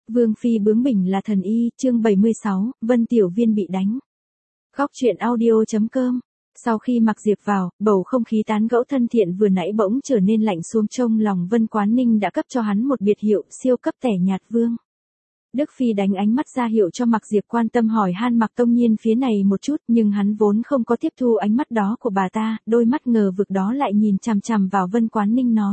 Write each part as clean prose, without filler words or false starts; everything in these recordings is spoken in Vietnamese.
Vương phi bướng bỉnh là thần y, chương 76, Vân Tiểu Viên bị đánh. Góc truyện audio.com. Sau khi Mạc Diệp vào, bầu không khí tán gẫu thân thiện vừa nãy bỗng trở nên lạnh xuống. Trong lòng Vân Quán Ninh đã cấp cho hắn một biệt hiệu siêu cấp tẻ nhạt vương. Đức phi đánh ánh mắt ra hiệu cho Mạc Diệp quan tâm hỏi han Mạc Tông Nhiên phía này một chút, nhưng hắn vốn không có tiếp thu ánh mắt đó của bà ta, đôi mắt ngờ vực đó lại nhìn chằm chằm vào Vân Quán Ninh nói.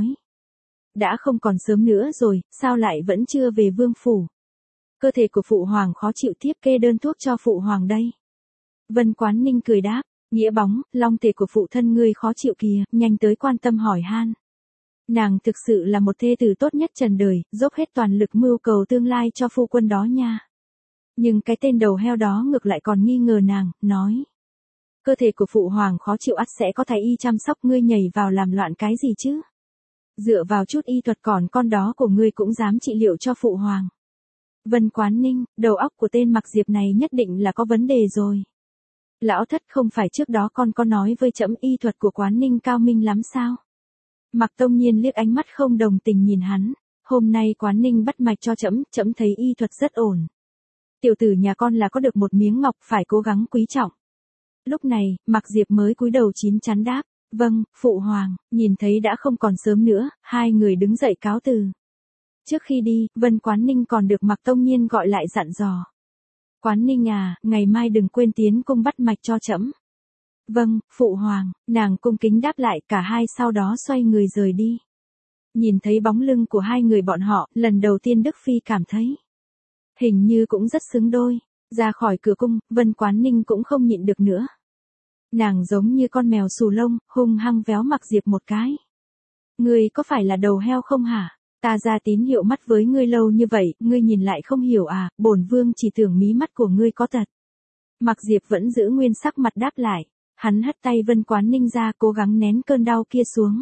Đã không còn sớm nữa rồi, sao lại vẫn chưa về vương phủ? Cơ thể của phụ hoàng khó chịu, tiếp kê đơn thuốc cho phụ hoàng đây. Vân Quán Ninh cười đáp, nghĩa bóng, long thể của phụ thân ngươi khó chịu kìa, nhanh tới quan tâm hỏi han. Nàng thực sự là một thê tử tốt nhất trần đời, dốc hết toàn lực mưu cầu tương lai cho phu quân đó nha. Nhưng cái tên đầu heo đó ngược lại còn nghi ngờ nàng, nói. Cơ thể của phụ hoàng khó chịu ắt sẽ có thái y chăm sóc, ngươi nhảy vào làm loạn cái gì chứ? Dựa vào chút y thuật còn con đó của ngươi cũng dám trị liệu cho phụ hoàng. Vân Quán Ninh, đầu óc của tên Mạc Diệp này nhất định là có vấn đề rồi. Lão thất, không phải trước đó con có nói với trẫm y thuật của Quán Ninh cao minh lắm sao? Mạc Tông Nhiên liếc ánh mắt không đồng tình nhìn hắn, hôm nay Quán Ninh bắt mạch cho trẫm thấy y thuật rất ổn. Tiểu tử nhà con là có được một miếng ngọc, phải cố gắng quý trọng. Lúc này, Mạc Diệp mới cúi đầu chín chắn đáp, vâng, phụ hoàng. Nhìn thấy đã không còn sớm nữa, hai người đứng dậy cáo từ. Trước khi đi, Vân Quán Ninh còn được Mạc Tông Nhiên gọi lại dặn dò. Quán Ninh à, ngày mai đừng quên tiến cung bắt mạch cho trẫm. Vâng, phụ hoàng. Nàng cung kính đáp lại, cả hai sau đó xoay người rời đi. Nhìn thấy bóng lưng của hai người bọn họ, lần đầu tiên Đức phi cảm thấy hình như cũng rất xứng đôi. Ra khỏi cửa cung, Vân Quán Ninh cũng không nhịn được nữa. Nàng giống như con mèo xù lông, hung hăng véo Mạc Diệp một cái. Ngươi có phải là đầu heo không hả? Ta ra tín hiệu mắt với ngươi lâu như vậy, ngươi nhìn lại không hiểu à, bổn vương chỉ tưởng mí mắt của ngươi có tật. Mạc Diệp vẫn giữ nguyên sắc mặt đáp lại, hắn hất tay Vân Quán Ninh ra cố gắng nén cơn đau kia xuống.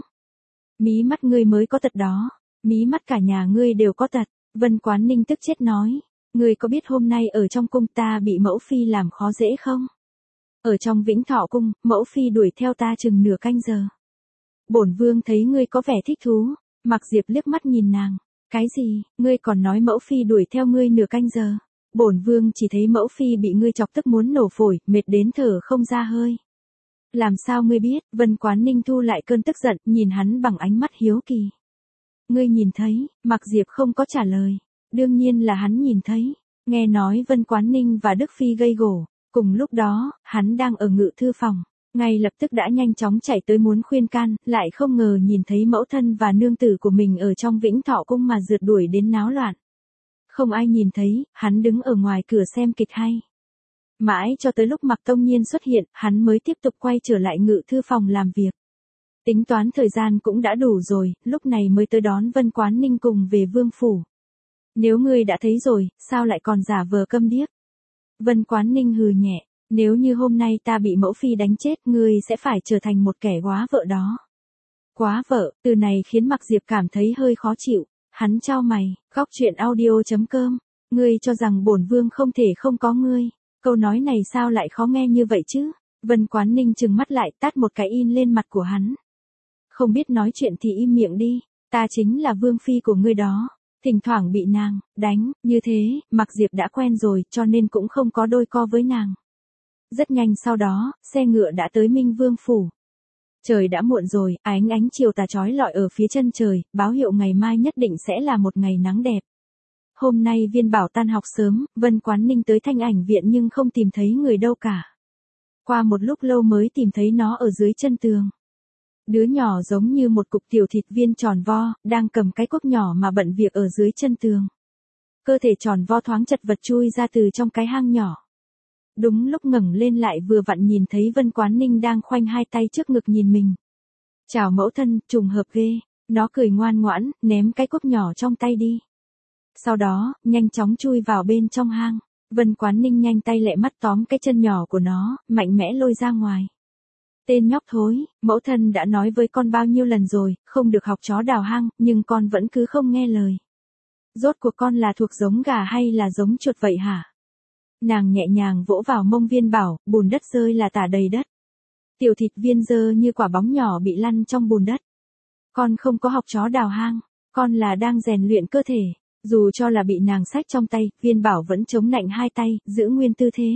Mí mắt ngươi mới có tật đó, mí mắt cả nhà ngươi đều có tật. Vân Quán Ninh tức chết nói, ngươi có biết hôm nay ở trong cung ta bị mẫu phi làm khó dễ không? Ở trong Vĩnh Thọ cung, mẫu phi đuổi theo ta chừng nửa canh giờ. Bổn vương thấy ngươi có vẻ thích thú. Mạc Diệp liếc mắt nhìn nàng, cái gì, ngươi còn nói mẫu phi đuổi theo ngươi nửa canh giờ? Bổn vương chỉ thấy mẫu phi bị ngươi chọc tức muốn nổ phổi, mệt đến thở không ra hơi. Làm sao ngươi biết? Vân Quán Ninh thu lại cơn tức giận, nhìn hắn bằng ánh mắt hiếu kỳ. Ngươi nhìn thấy? Mạc Diệp không có trả lời. Đương nhiên là hắn nhìn thấy. Nghe nói Vân Quán Ninh và Đức phi gây gổ. Cùng lúc đó, hắn đang ở ngự thư phòng, ngay lập tức đã nhanh chóng chạy tới muốn khuyên can, lại không ngờ nhìn thấy mẫu thân và nương tử của mình ở trong Vĩnh Thọ cung mà rượt đuổi đến náo loạn. Không ai nhìn thấy, hắn đứng ở ngoài cửa xem kịch hay. Mãi cho tới lúc Mạc Tông Nhiên xuất hiện, hắn mới tiếp tục quay trở lại ngự thư phòng làm việc. Tính toán thời gian cũng đã đủ rồi, lúc này mới tới đón Vân Quán Ninh cùng về vương phủ. Nếu ngươi đã thấy rồi, sao lại còn giả vờ câm điếc? Vân Quán Ninh hừ nhẹ, nếu như hôm nay ta bị mẫu phi đánh chết, ngươi sẽ phải trở thành một kẻ góa vợ đó. Góa vợ, từ này khiến Mạc Diệp cảm thấy hơi khó chịu, hắn chau mày, góc truyện audio.com, ngươi cho rằng bổn vương không thể không có ngươi, câu nói này sao lại khó nghe như vậy chứ? Vân Quán Ninh trừng mắt lại tát một cái in lên mặt của hắn. Không biết nói chuyện thì im miệng đi, ta chính là vương phi của ngươi đó. Thỉnh thoảng bị nàng đánh, như thế, Mạc Diệp đã quen rồi, cho nên cũng không có đôi co với nàng. Rất nhanh sau đó, xe ngựa đã tới Minh Vương phủ. Trời đã muộn rồi, ánh chiều tà chói lọi ở phía chân trời, báo hiệu ngày mai nhất định sẽ là một ngày nắng đẹp. Hôm nay Viên Bảo tan học sớm, Vân Quán Ninh tới Thanh Ảnh viện nhưng không tìm thấy người đâu cả. Qua một lúc lâu mới tìm thấy nó ở dưới chân tường. Đứa nhỏ giống như một cục tiểu thịt viên tròn vo, đang cầm cái cuốc nhỏ mà bận việc ở dưới chân tường. Cơ thể tròn vo thoáng chật vật chui ra từ trong cái hang nhỏ. Đúng lúc ngẩng lên lại vừa vặn nhìn thấy Vân Quán Ninh đang khoanh hai tay trước ngực nhìn mình. Chào mẫu thân, trùng hợp ghê. Nó cười ngoan ngoãn, ném cái cuốc nhỏ trong tay đi. Sau đó, nhanh chóng chui vào bên trong hang. Vân Quán Ninh nhanh tay lẹ mắt tóm cái chân nhỏ của nó, mạnh mẽ lôi ra ngoài. Tên nhóc thối, mẫu thân đã nói với con bao nhiêu lần rồi, không được học chó đào hang, nhưng con vẫn cứ không nghe lời. Rốt cuộc con là thuộc giống gà hay là giống chuột vậy hả? Nàng nhẹ nhàng vỗ vào mông Viên Bảo, bùn đất rơi là tả đầy đất. Tiểu thịt viên dơ như quả bóng nhỏ bị lăn trong bùn đất. Con không có học chó đào hang, con là đang rèn luyện cơ thể. Dù cho là bị nàng xách trong tay, Viên Bảo vẫn chống nạnh hai tay, giữ nguyên tư thế.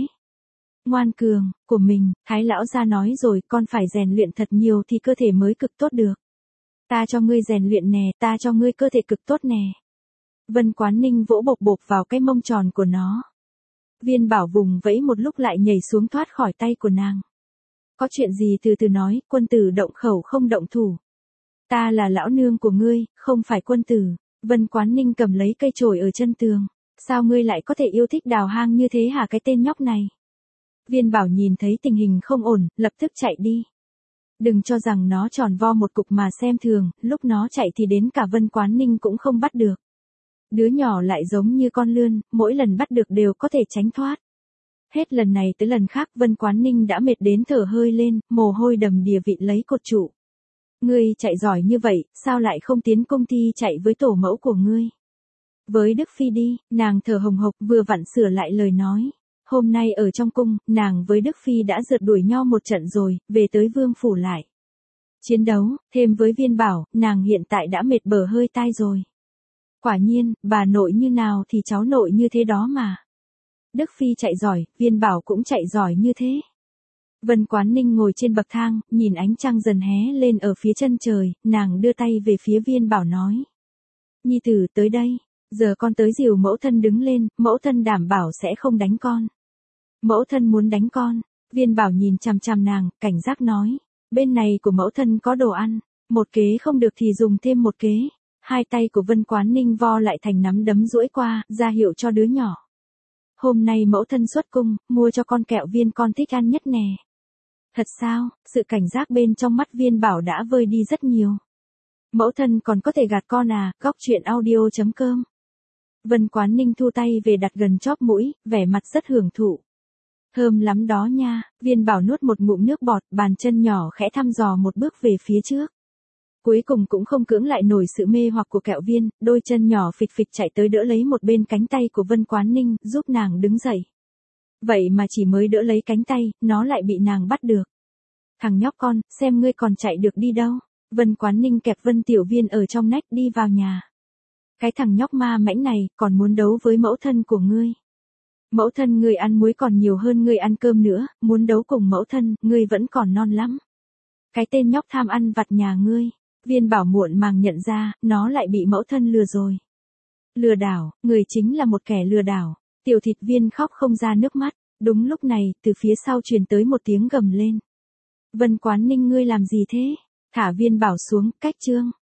Ngoan cường, của mình, Thái lão gia nói rồi, con phải rèn luyện thật nhiều thì cơ thể mới cực tốt được. Ta cho ngươi rèn luyện nè, ta cho ngươi cơ thể cực tốt nè. Vân Quán Ninh vỗ bộc bộc vào cái mông tròn của nó. Viên Bảo vùng vẫy một lúc lại nhảy xuống thoát khỏi tay của nàng. Có chuyện gì từ từ nói, quân tử động khẩu không động thủ. Ta là lão nương của ngươi, không phải quân tử. Vân Quán Ninh cầm lấy cây chổi ở chân tường. Sao ngươi lại có thể yêu thích đào hang như thế hả cái tên nhóc này? Viên Bảo nhìn thấy tình hình không ổn, lập tức chạy đi. Đừng cho rằng nó tròn vo một cục mà xem thường, lúc nó chạy thì đến cả Vân Quán Ninh cũng không bắt được. Đứa nhỏ lại giống như con lươn, mỗi lần bắt được đều có thể tránh thoát. Hết lần này tới lần khác Vân Quán Ninh đã mệt đến thở hơi lên, mồ hôi đầm đìa vịn lấy cột trụ. Ngươi chạy giỏi như vậy, sao lại không tiến công ty chạy với tổ mẫu của ngươi? Với Đức Phi đi, nàng thở hồng hộc vừa vặn sửa lại lời nói. Hôm nay ở trong cung, nàng với Đức Phi đã rượt đuổi nhau một trận rồi, về tới vương phủ lại. Chiến đấu, thêm với Viên Bảo, nàng hiện tại đã mệt bở hơi tai rồi. Quả nhiên, bà nội như nào thì cháu nội như thế đó mà. Đức Phi chạy giỏi, Viên Bảo cũng chạy giỏi như thế. Vân Quán Ninh ngồi trên bậc thang, nhìn ánh trăng dần hé lên ở phía chân trời, nàng đưa tay về phía Viên Bảo nói. Nhi tử tới đây, giờ con tới dìu mẫu thân đứng lên, mẫu thân đảm bảo sẽ không đánh con. Mẫu thân muốn đánh con. Viên Bảo nhìn chằm chằm nàng, cảnh giác nói. Bên này của mẫu thân có đồ ăn. Một kế không được thì dùng thêm một kế. Hai tay của Vân Quán Ninh vo lại thành nắm đấm duỗi qua, ra hiệu cho đứa nhỏ. Hôm nay mẫu thân xuất cung, mua cho con kẹo viên con thích ăn nhất nè. Thật sao, sự cảnh giác bên trong mắt Viên Bảo đã vơi đi rất nhiều. Mẫu thân còn có thể gạt con à, góc chuyện audio.com. Vân Quán Ninh thu tay về đặt gần chóp mũi, vẻ mặt rất hưởng thụ. Thơm lắm đó nha, Viên Bảo nuốt một ngụm nước bọt, bàn chân nhỏ khẽ thăm dò một bước về phía trước. Cuối cùng cũng không cưỡng lại nổi sự mê hoặc của kẹo viên, đôi chân nhỏ phịch phịch chạy tới đỡ lấy một bên cánh tay của Vân Quán Ninh, giúp nàng đứng dậy. Vậy mà chỉ mới đỡ lấy cánh tay, nó lại bị nàng bắt được. Thằng nhóc con, xem ngươi còn chạy được đi đâu. Vân Quán Ninh kẹp Vân Tiểu Viên ở trong nách đi vào nhà. Cái thằng nhóc ma mãnh này, còn muốn đấu với mẫu thân của ngươi. Mẫu thân ngươi ăn muối còn nhiều hơn ngươi ăn cơm nữa, muốn đấu cùng mẫu thân, ngươi vẫn còn non lắm. Cái tên nhóc tham ăn vặt nhà ngươi. Viên Bảo muộn màng nhận ra, nó lại bị mẫu thân lừa rồi. Lừa đảo, người chính là một kẻ lừa đảo. Tiểu Thịt Viên khóc không ra nước mắt. Đúng lúc này, từ phía sau truyền tới một tiếng gầm lên. Vân Quán Ninh ngươi làm gì thế? Thả Viên Bảo xuống, cách chương.